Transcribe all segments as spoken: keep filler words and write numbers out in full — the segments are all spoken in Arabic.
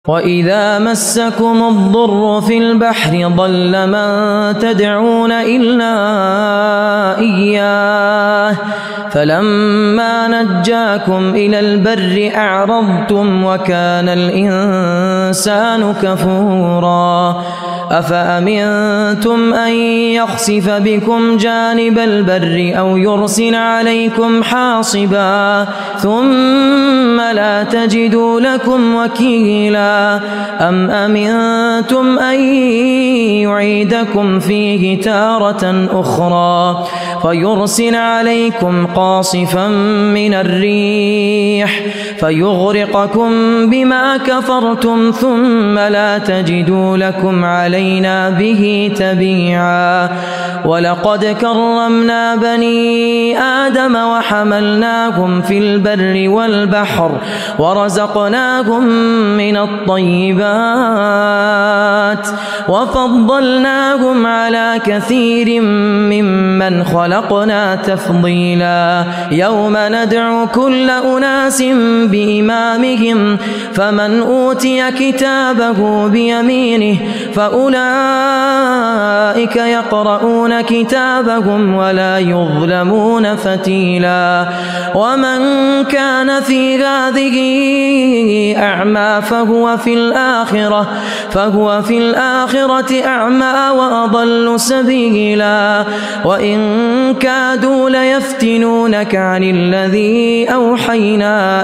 وَإِذَا مَسَّكُمُ الضُّرُّ فِي الْبَحْرِ ضَلَّ مَن تَدْعُونَ إِلَّا إِيَّاهُ فَلَمَّا نَجَّاكُمْ إِلَى الْبَرِّ أَعْرَضْتُمْ وَكَانَ الْإِنسَانُ كَفُورًا أَفَأَمِنْتُمْ أَنْ يَخْسِفَ بِكُمْ جَانِبَ الْبَرِّ أَوْ يُرْسِلَ عَلَيْكُمْ حَاصِبًا ثُمَّ لَا تَجِدُوا لَكُمْ وَكِيلًا أَمْ أَمِنْتُمْ أَنْ يُعِيدَكُمْ فِيهِ تَارَةً أُخْرَى فَيُرْسِلَ عَلَيْكُمْ قَاصِفًا مِنَ الرِّيحِ فَيُغْرِقَكُمْ بِمَا كَفَرْتُمْ ثُمَّ لَا تَجِدُوا لَكُمْ عَلَيْنَا بِهِ تَبِيعًا وَلَقَدْ كَرَّمْنَا بَنِي آدَمَ وَحَمَلْنَاهُمْ فِي الْبَرِّ وَالْبَحْرِ وَرَزَقْنَاهُمْ مِنَ الطَّيِّبَاتِ وَفَضَّلْنَاهُمْ عَلَى كَثِيرٍ مِّمَّنْ خَلَقْنَا تَفْضِيلًا يَوْمَ نَدْعُو كُلَّ أُنَاسٍ بِإِمَامِهِمْ فَمَنْ أُوتِيَ كِتَابَهُ بِيَمِينِهِ فَأُولَئِكَ يَقْرَؤُونَ كِتَابَهُمْ وَلَا يُظْلَمُونَ فَتِيلًا وَمَنْ كَانَ فِي هَذِهِ أَعْمَى فَهُوَ فِي الْآخِرَةِ فَهُوَ في الآخرة أعمى وأضل سبيلا وإن كادوا ليفتنونك عن الذي أوحينا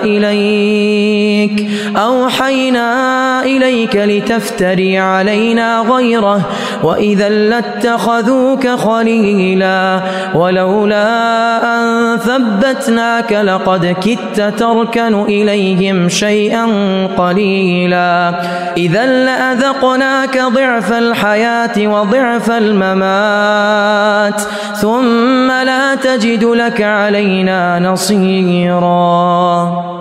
إليك أوحينا إليك لتفتري علينا غيره وإذا لاتخذوك خليلا ولولا أن ثبتناك لقد كدت تركن إليهم شيئا قليلا إذا لأذقناك ضعف الحياة وضعف الممات ثم لا تجد لك علينا نصيرا.